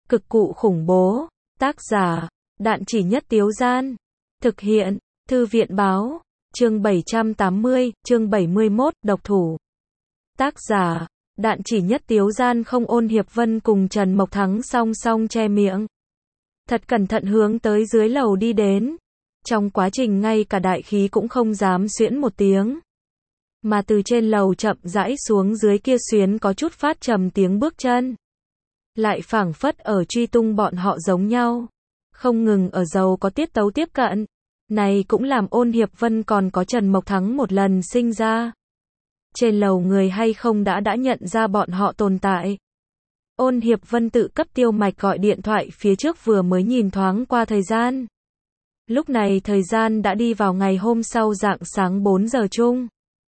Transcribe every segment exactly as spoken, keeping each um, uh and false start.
Cực cụ khủng bố. Tác giả, Đạn Chỉ Nhất Tiếu Gian. Thực hiện, Thư viện Báo. Chương bảy trăm tám mươi, chương bảy mươi mốt, độc thủ. Tác giả, Đạn Chỉ Nhất Tiếu Gian. Không. Ôn Hiệp Vân cùng Trần Mộc Thắng song song che miệng, thật cẩn thận hướng tới dưới lầu đi đến. Trong quá trình ngay cả đại khí cũng không dám xuyễn một tiếng. Mà từ trên lầu chậm rãi xuống dưới kia xuyến có chút phát trầm tiếng bước chân. Lại phảng phất ở truy tung bọn họ giống nhau. Không ngừng ở dầu có tiết tấu tiếp cận. Này cũng làm Ôn Hiệp Vân còn có Trần Mộc Thắng một lần sinh ra. Trên lầu người hay không đã đã nhận ra bọn họ tồn tại. Ôn Hiệp Vân tự cấp Tiêu Mạch gọi điện thoại phía trước vừa mới nhìn thoáng qua thời gian. Lúc này thời gian đã đi vào ngày hôm sau rạng sáng bốn giờ chung.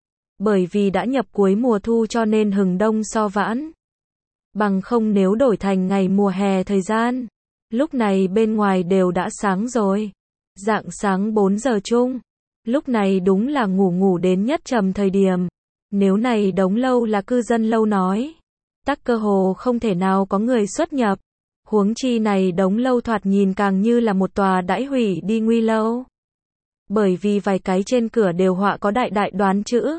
Bởi vì đã nhập cuối mùa thu cho nên hừng đông so vãn. Bằng không nếu đổi thành ngày mùa hè thời gian, lúc này bên ngoài đều đã sáng rồi. Rạng sáng bốn giờ chung, lúc này đúng là ngủ ngủ đến nhất trầm thời điểm. Nếu này đống lâu là cư dân lâu nói, tắc cơ hồ không thể nào có người xuất nhập. Huống chi này đống lâu thoạt nhìn càng như là một tòa đãi hủy đi nguy lâu. Bởi vì vài cái trên cửa đều họa có đại đại đoán chữ.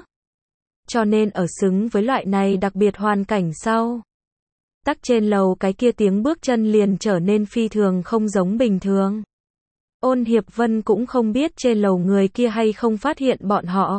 Cho nên ở xứng với loại này đặc biệt hoàn cảnh sau. Tắc trên lầu cái kia tiếng bước chân liền trở nên phi thường không giống bình thường. Ôn Hiệp Vân cũng không biết trên lầu người kia hay không phát hiện bọn họ.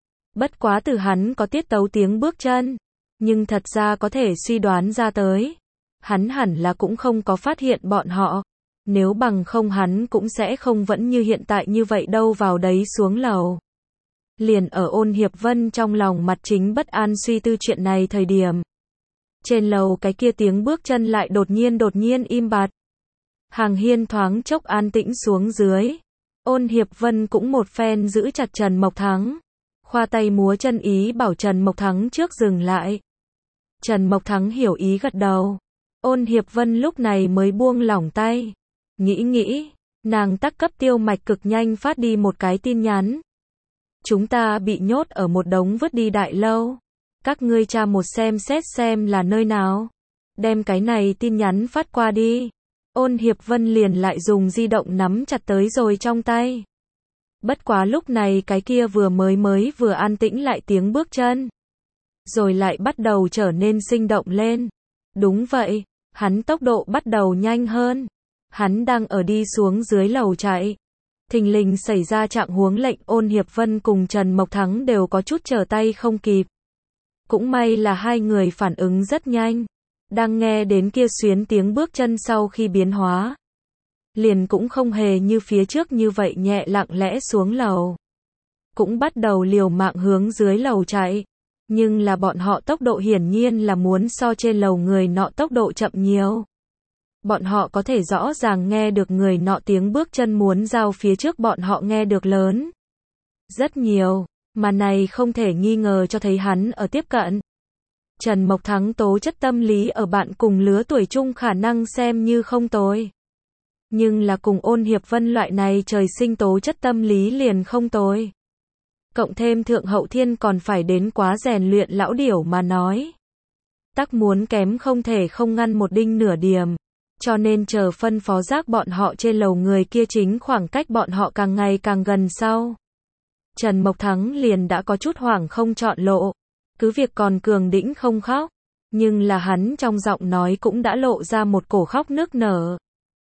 Bất quá từ hắn có tiết tấu tiếng bước chân, nhưng thật ra có thể suy đoán ra tới. Hắn hẳn là cũng không có phát hiện bọn họ. Nếu bằng không hắn cũng sẽ không vẫn như hiện tại như vậy đâu vào đấy xuống lầu. Liền ở Ôn Hiệp Vân trong lòng mặt chính bất an suy tư chuyện này thời điểm. Trên lầu cái kia tiếng bước chân lại đột nhiên đột nhiên im bặt. Hàng hiên thoáng chốc an tĩnh xuống dưới. Ôn Hiệp Vân cũng một phen giữ chặt Trần Mộc Thắng. Khoa tay múa chân ý bảo Trần Mộc Thắng trước dừng lại. Trần Mộc Thắng hiểu ý gật đầu. Ôn Hiệp Vân lúc này mới buông lỏng tay. Nghĩ nghĩ, nàng tắc cấp Tiêu Mạch cực nhanh phát đi một cái tin nhắn. Chúng ta bị nhốt ở một đống vứt đi đại lâu. Các ngươi tra một xem xét xem là nơi nào. Đem cái này tin nhắn phát qua đi. Ôn Hiệp Vân liền lại dùng di động nắm chặt tới rồi trong tay. Bất quá lúc này cái kia vừa mới mới vừa an tĩnh lại tiếng bước chân. Rồi lại bắt đầu trở nên sinh động lên. Đúng vậy, hắn tốc độ bắt đầu nhanh hơn. Hắn đang ở đi xuống dưới lầu chạy. Thình lình xảy ra trạng huống lệnh Ôn Hiệp Vân cùng Trần Mộc Thắng đều có chút trở tay không kịp. Cũng may là hai người phản ứng rất nhanh. Đang nghe đến kia xuyến tiếng bước chân sau khi biến hóa. Liền cũng không hề như phía trước như vậy nhẹ lặng lẽ xuống lầu. Cũng bắt đầu liều mạng hướng dưới lầu chạy. Nhưng là bọn họ tốc độ hiển nhiên là muốn so trên lầu người nọ tốc độ chậm nhiều. Bọn họ có thể rõ ràng nghe được người nọ tiếng bước chân muốn giao phía trước bọn họ nghe được lớn. Rất nhiều, mà này không thể nghi ngờ cho thấy hắn ở tiếp cận. Trần Mộc Thắng tố chất tâm lý ở bạn cùng lứa tuổi chung khả năng xem như không tồi. Nhưng là cùng Ôn Hiệp Vân loại này trời sinh tố chất tâm lý liền không tồi. Cộng thêm thượng hậu thiên còn phải đến quá rèn luyện lão điểu mà nói. Tắc muốn kém không thể không ngăn một đinh nửa điểm. Cho nên chờ phân phó giác bọn họ trên lầu người kia chính khoảng cách bọn họ càng ngày càng gần sau. Trần Mộc Thắng liền đã có chút hoảng không chọn lộ. Cứ việc còn cường đĩnh không khóc. Nhưng là hắn trong giọng nói cũng đã lộ ra một cổ khóc nức nở.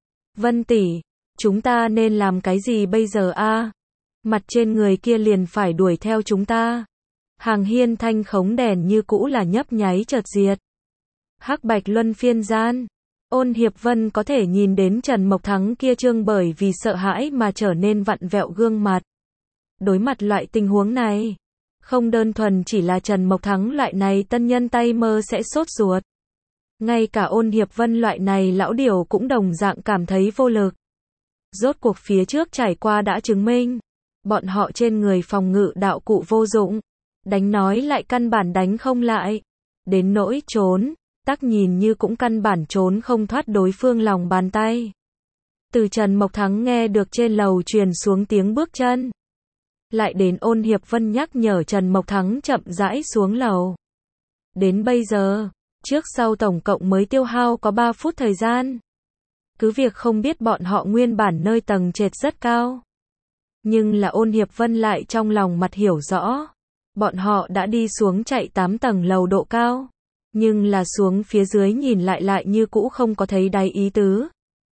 Vân tỷ, chúng ta nên làm cái gì bây giờ a? Mặt trên người kia liền phải đuổi theo chúng ta. Hàng hiên thanh khống đèn như cũ là nhấp nháy chợt diệt. Hắc bạch luân phiên gian. Ôn Hiệp Vân có thể nhìn đến Trần Mộc Thắng kia trương bởi vì sợ hãi mà trở nên vặn vẹo gương mặt. Đối mặt loại tình huống này, không đơn thuần chỉ là Trần Mộc Thắng loại này tân nhân tay mơ sẽ sốt ruột. Ngay cả Ôn Hiệp Vân loại này lão điểu cũng đồng dạng cảm thấy vô lực. Rốt cuộc phía trước trải qua đã chứng minh, bọn họ trên người phòng ngự đạo cụ vô dụng, đánh nói lại căn bản đánh không lại. Đến nỗi trốn, tắc nhìn như cũng căn bản trốn không thoát đối phương lòng bàn tay. Từ Trần Mộc Thắng nghe được trên lầu truyền xuống tiếng bước chân. Lại đến Ôn Hiệp Vân nhắc nhở Trần Mộc Thắng chậm rãi xuống lầu. Đến bây giờ, trước sau tổng cộng mới tiêu hao có ba phút thời gian. Cứ việc không biết bọn họ nguyên bản nơi tầng trệt rất cao. Nhưng là Ôn Hiệp Vân lại trong lòng mặt hiểu rõ. Bọn họ đã đi xuống chạy tám tầng lầu độ cao. Nhưng là xuống phía dưới nhìn lại lại như cũ không có thấy đáy ý tứ.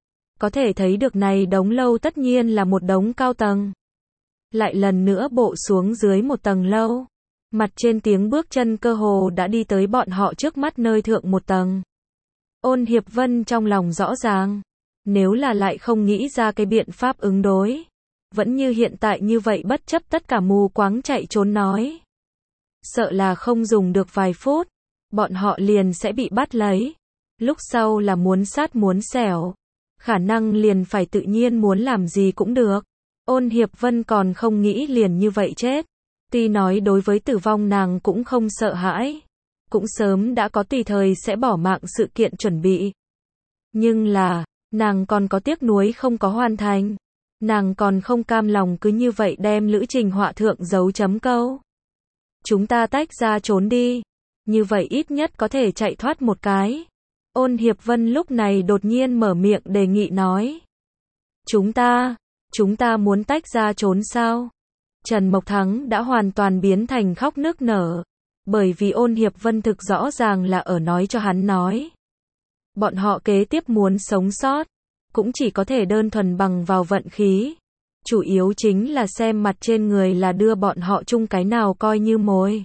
Có thể thấy được này đống lâu tất nhiên là một đống cao tầng. Lại lần nữa bộ xuống dưới một tầng lâu. Mặt trên tiếng bước chân cơ hồ đã đi tới bọn họ trước mắt nơi thượng một tầng. Ôn Hiệp Vân trong lòng rõ ràng. Nếu là lại không nghĩ ra cái biện pháp ứng đối. Vẫn như hiện tại như vậy bất chấp tất cả mù quáng chạy trốn nói. Sợ là không dùng được vài phút. Bọn họ liền sẽ bị bắt lấy. Lúc sau là muốn sát muốn xẻo. Khả năng liền phải tự nhiên muốn làm gì cũng được. Ôn Hiệp Vân còn không nghĩ liền như vậy chết. Tuy nói đối với tử vong nàng cũng không sợ hãi. Cũng sớm đã có tùy thời sẽ bỏ mạng sự kiện chuẩn bị. Nhưng là, nàng còn có tiếc nuối không có hoàn thành. Nàng còn không cam lòng cứ như vậy đem lữ trình họa thượng dấu chấm câu. Chúng ta tách ra trốn đi. Như vậy ít nhất có thể chạy thoát một cái. Ôn Hiệp Vân lúc này đột nhiên mở miệng đề nghị nói. Chúng ta, chúng ta muốn tách ra trốn sao? Trần Mộc Thắng đã hoàn toàn biến thành khóc nức nở. Bởi vì Ôn Hiệp Vân thực rõ ràng là ở nói cho hắn nói. Bọn họ kế tiếp muốn sống sót. Cũng chỉ có thể đơn thuần bằng vào vận khí. Chủ yếu chính là xem mặt trên người là đưa bọn họ chung cái nào coi như mồi.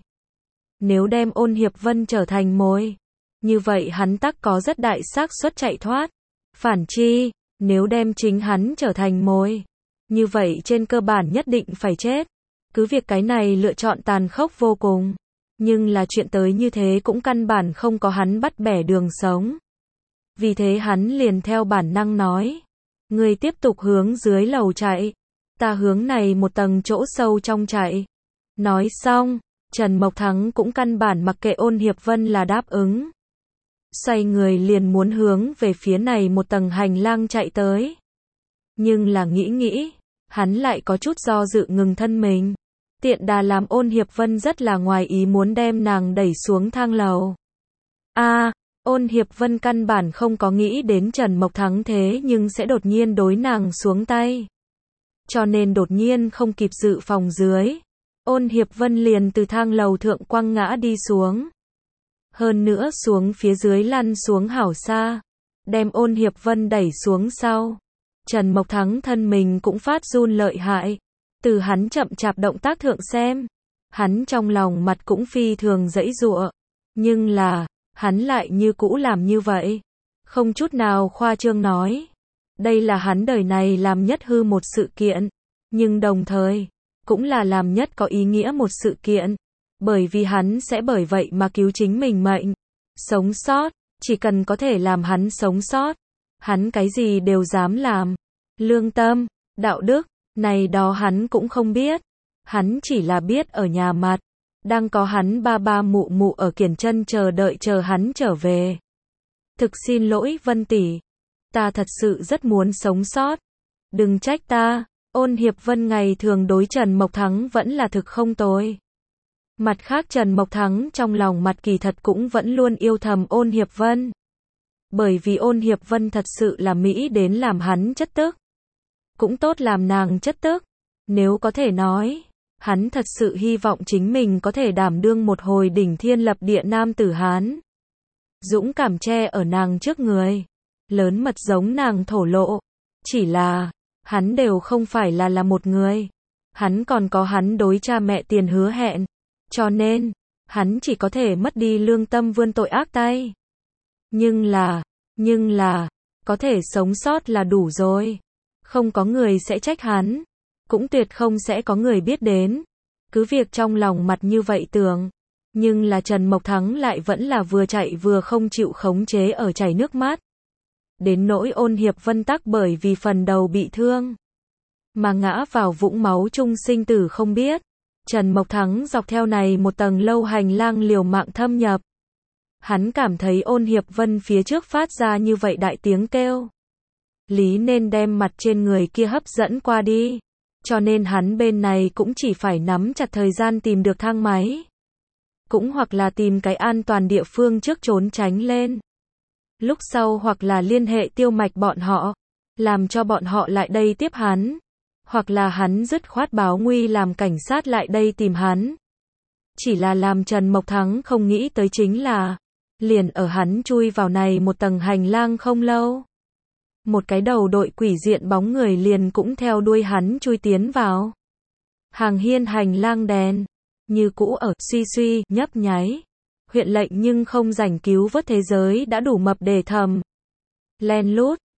Nếu đem Ôn Hiệp Vân trở thành mồi. Như vậy hắn tắc có rất đại xác suất chạy thoát. Phản chi, nếu đem chính hắn trở thành mồi. Như vậy trên cơ bản nhất định phải chết. Cứ việc cái này lựa chọn tàn khốc vô cùng. Nhưng là chuyện tới như thế cũng căn bản không có hắn bắt bẻ đường sống. Vì thế hắn liền theo bản năng nói. Người tiếp tục hướng dưới lầu chạy. Ta hướng này một tầng chỗ sâu trong chạy. Nói xong, Trần Mộc Thắng cũng căn bản mặc kệ Ôn Hiệp Vân là đáp ứng. Xoay người liền muốn hướng về phía này một tầng hành lang chạy tới. Nhưng là nghĩ nghĩ, hắn lại có chút do dự ngừng thân mình. Tiện đà làm Ôn Hiệp Vân rất là ngoài ý muốn đem nàng đẩy xuống thang lầu. A, à, Ôn Hiệp Vân căn bản không có nghĩ đến Trần Mộc Thắng thế nhưng sẽ đột nhiên đối nàng xuống tay. Cho nên đột nhiên không kịp dự phòng dưới. Ôn Hiệp Vân liền từ thang lầu thượng quăng ngã đi xuống. Hơn nữa xuống phía dưới lăn xuống hảo xa. Đem Ôn Hiệp Vân đẩy xuống sau. Trần Mộc Thắng thân mình cũng phát run lợi hại. Từ hắn chậm chạp động tác thượng xem. Hắn trong lòng mặt cũng phi thường dãy giụa. Nhưng là, hắn lại như cũ làm như vậy. Không chút nào khoa trương nói. Đây là hắn đời này làm nhất hư một sự kiện. Nhưng đồng thời, cũng là làm nhất có ý nghĩa một sự kiện. Bởi vì hắn sẽ bởi vậy mà cứu chính mình mệnh. Sống sót, chỉ cần có thể làm hắn sống sót. Hắn cái gì đều dám làm. Lương tâm, đạo đức, này đó hắn cũng không biết. Hắn chỉ là biết ở nhà mặt. Đang có hắn ba ba mụ mụ ở Kiển Chân chờ đợi chờ hắn trở về. Thực xin lỗi Vân tỷ. Ta thật sự rất muốn sống sót. Đừng trách ta. Ôn Hiệp Vân ngày thường đối Trần Mộc Thắng vẫn là thực không tồi. Mặt khác Trần Mộc Thắng trong lòng mặt kỳ thật cũng vẫn luôn yêu thầm Ôn Hiệp Vân. Bởi vì Ôn Hiệp Vân thật sự là mỹ đến làm hắn chất tức. Cũng tốt làm nàng chất tức. Nếu có thể nói, hắn thật sự hy vọng chính mình có thể đảm đương một hồi đỉnh thiên lập địa nam tử Hán. Dũng cảm che ở nàng trước người. Lớn mật giống nàng thổ lộ. Chỉ là, hắn đều không phải là là một người. Hắn còn có hắn đối cha mẹ tiền hứa hẹn. Cho nên, hắn chỉ có thể mất đi lương tâm vươn tội ác tay. Nhưng là, nhưng là, có thể sống sót là đủ rồi. Không có người sẽ trách hắn. Cũng tuyệt không sẽ có người biết đến. Cứ việc trong lòng mặt như vậy tưởng. Nhưng là Trần Mộc Thắng lại vẫn là vừa chạy vừa không chịu khống chế ở chảy nước mắt. Đến nỗi Ôn Hiệp Vân tắc bởi vì phần đầu bị thương. Mà ngã vào vũng máu chung sinh tử không biết. Trần Mộc Thắng dọc theo này một tầng lâu hành lang liều mạng thâm nhập. Hắn cảm thấy Ôn Hiệp Vân phía trước phát ra như vậy đại tiếng kêu. Lý nên đem mặt trên người kia hấp dẫn qua đi. Cho nên hắn bên này cũng chỉ phải nắm chặt thời gian tìm được thang máy. Cũng hoặc là tìm cái an toàn địa phương trước trốn tránh lên. lúc sau hoặc là liên hệ Tiêu Mạch bọn họ, làm cho bọn họ lại đây tiếp hắn, hoặc là hắn dứt khoát báo nguy làm cảnh sát lại đây tìm hắn. Chỉ là làm Trần Mộc Thắng không nghĩ tới chính là, liền ở hắn chui vào này một tầng hành lang không lâu. Một cái đầu đội quỷ diện bóng người liền cũng theo đuôi hắn chui tiến vào. Hàng hiên hành lang đèn, như cũ ở suy suy, nhấp nháy. Huyện lệnh nhưng không rảnh cứu vớt thế giới đã đủ mập để thầm. Len lút,